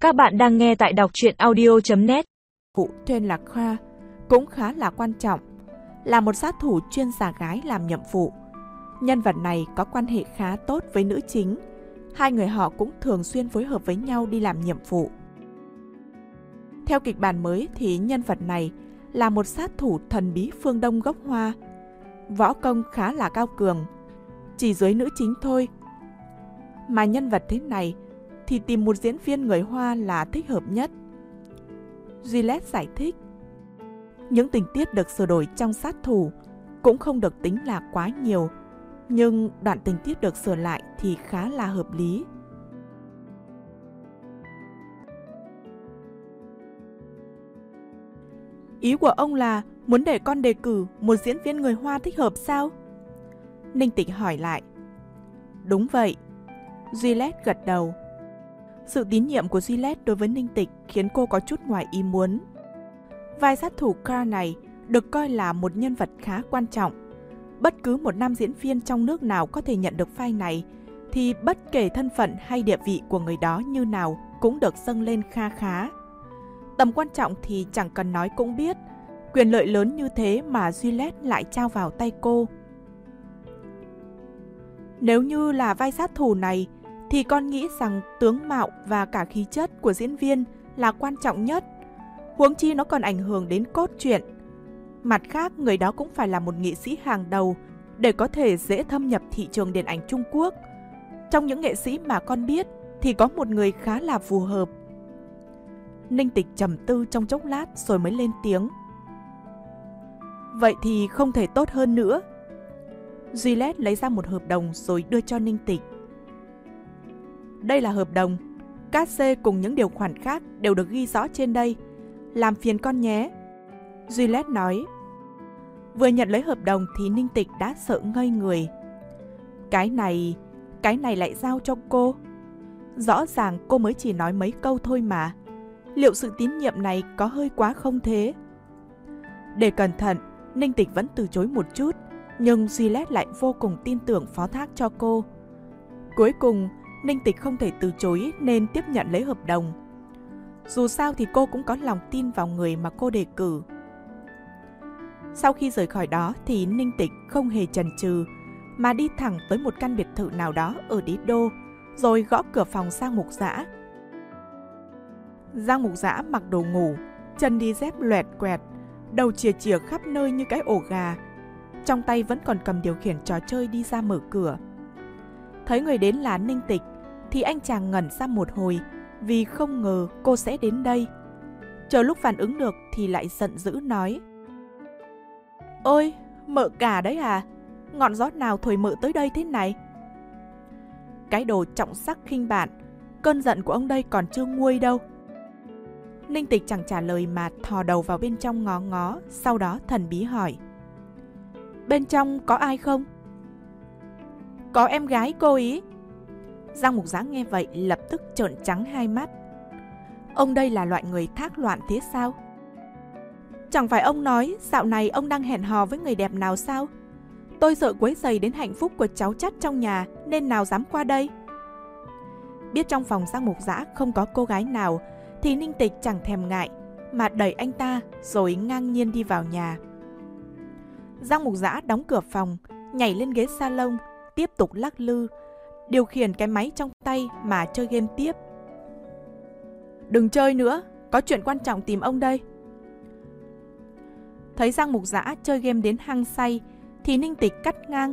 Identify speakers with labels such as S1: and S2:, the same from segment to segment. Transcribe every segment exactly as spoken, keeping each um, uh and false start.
S1: Các bạn đang nghe tại đọc truyện audio chấm net.
S2: Vụ tên là Kha cũng khá là quan trọng, là một sát thủ chuyên giả gái làm nhiệm vụ. Nhân vật này có quan hệ khá tốt với nữ chính, hai người họ cũng thường xuyên phối hợp với nhau đi làm nhiệm vụ. Theo kịch bản mới thì nhân vật này là một sát thủ thần bí phương Đông gốc Hoa, võ công khá là cao cường, chỉ dưới nữ chính thôi. Mà nhân vật thế này thì tìm một diễn viên người Hoa là thích hợp nhất. Juliet giải thích, những tình tiết được sửa đổi trong sát thủ cũng không được tính là quá nhiều, nhưng đoạn tình tiết được sửa lại thì khá là hợp lý. Ý của ông là muốn để con đề cử một diễn viên người Hoa thích hợp sao? Ninh Tịch hỏi lại. Đúng vậy. Juliet gật đầu. Sự tín nhiệm của Juliet đối với Ninh Tịch khiến cô có chút ngoài ý muốn. Vai sát thủ Kha này được coi là một nhân vật khá quan trọng. Bất cứ một nam diễn viên trong nước nào có thể nhận được vai này thì bất kể thân phận hay địa vị của người đó như nào cũng được dâng lên kha khá. Tầm quan trọng thì chẳng cần nói cũng biết, quyền lợi lớn như thế mà Juliet lại trao vào tay cô. Nếu như là vai sát thủ này thì con nghĩ rằng tướng mạo và cả khí chất của diễn viên là quan trọng nhất. Huống chi nó còn ảnh hưởng đến cốt truyện. Mặt khác, người đó cũng phải là một nghệ sĩ hàng đầu để có thể dễ thâm nhập thị trường điện ảnh Trung Quốc. Trong những nghệ sĩ mà con biết thì có một người khá là phù hợp. Ninh Tịch trầm tư trong chốc lát rồi mới lên tiếng. Vậy thì không thể tốt hơn nữa. Juliet lấy ra một hợp đồng rồi đưa cho Ninh Tịch. Đây là hợp đồng, cát xê cùng những điều khoản khác đều được ghi rõ trên đây. Làm phiền con nhé. Juliet nói. Vừa nhận lấy hợp đồng thì Ninh Tịch đã sợ ngây người. Cái này, cái này lại giao cho cô. Rõ ràng cô mới chỉ nói mấy câu thôi mà. Liệu sự tín nhiệm này có hơi quá không thế? Để cẩn thận, Ninh Tịch vẫn từ chối một chút, nhưng Juliet lại vô cùng tin tưởng phó thác cho cô. Cuối cùng, Ninh Tịch không thể từ chối nên tiếp nhận lấy hợp đồng. Dù sao thì cô cũng có lòng tin vào người mà cô đề cử. Sau khi rời khỏi đó thì Ninh Tịch không hề chần chừ mà đi thẳng tới một căn biệt thự nào đó ở đế đô, rồi gõ cửa phòng Giang Mục Dã. Giang Mục Dã mặc đồ ngủ, chân đi dép loẹt quẹt, đầu chìa chìa khắp nơi như cái ổ gà. Trong tay vẫn còn cầm điều khiển trò chơi đi ra mở cửa. Thấy người đến là Ninh Tịch thì anh chàng ngẩn ra một hồi vì không ngờ cô sẽ đến đây. Chờ lúc phản ứng được thì lại giận dữ nói. Ôi, mợ cả đấy à? Ngọn gió nào thổi mợ tới đây thế này? Cái đồ trọng sắc khinh bạn, cơn giận của ông đây còn chưa nguôi đâu. Ninh Tịch chẳng trả lời mà thò đầu vào bên trong ngó ngó, sau đó thần bí hỏi. Bên trong có ai không? Có em gái cô ý. Giang Mục Dã nghe vậy lập tức trợn trắng hai mắt. Ông đây là loại người thác loạn thế sao? Chẳng phải ông nói dạo này ông đang hẹn hò với người đẹp nào sao? Tôi sợ quấy rầy đến hạnh phúc của cháu chắt trong nhà nên nào dám qua đây. Biết trong phòng Giang Mục Dã không có cô gái nào thì Ninh Tịch chẳng thèm ngại mà đẩy anh ta rồi ngang nhiên đi vào nhà. Giang Mục Dã đóng cửa phòng, nhảy lên ghế salon, tiếp tục lắc lư, điều khiển cái máy trong tay mà chơi game tiếp. Đừng chơi nữa, có chuyện quan trọng tìm ông đây. Thấy Giang Mục Dã chơi game đến hăng say thì Ninh Tịch cắt ngang.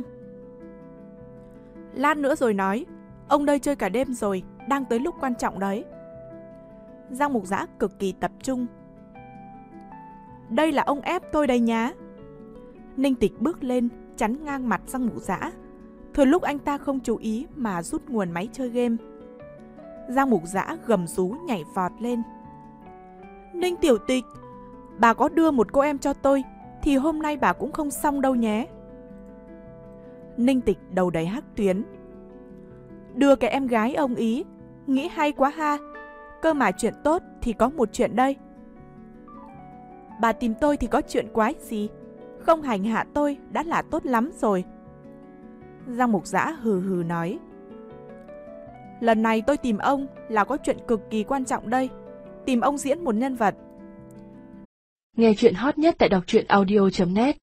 S2: Lát nữa rồi nói, ông đây chơi cả đêm rồi, đang tới lúc quan trọng đấy. Giang Mục Dã cực kỳ tập trung. Đây là ông ép tôi đây nhá. Ninh Tịch bước lên, chắn ngang mặt Giang Mục Dã. Thừa lúc anh ta không chú ý mà rút nguồn máy chơi game. Giang Mục Dã gầm rú nhảy vọt lên. Ninh Tiểu Tịch, bà có đưa một cô em cho tôi thì hôm nay bà cũng không xong đâu nhé. Ninh Tịch đầu đầy hắc tuyến. Đưa cái em gái ông ý, nghĩ hay quá ha. Cơ mà chuyện tốt thì có một chuyện đây. Bà tìm tôi thì có chuyện quái gì? Không hành hạ tôi đã là tốt lắm rồi. Giang Mục Dã hừ hừ nói. lần này tôi tìm ông là có chuyện cực kỳ quan trọng đây. Tìm ông diễn một nhân vật.
S3: Nghe chuyện hot nhất tại đọc truyện audio chấm net.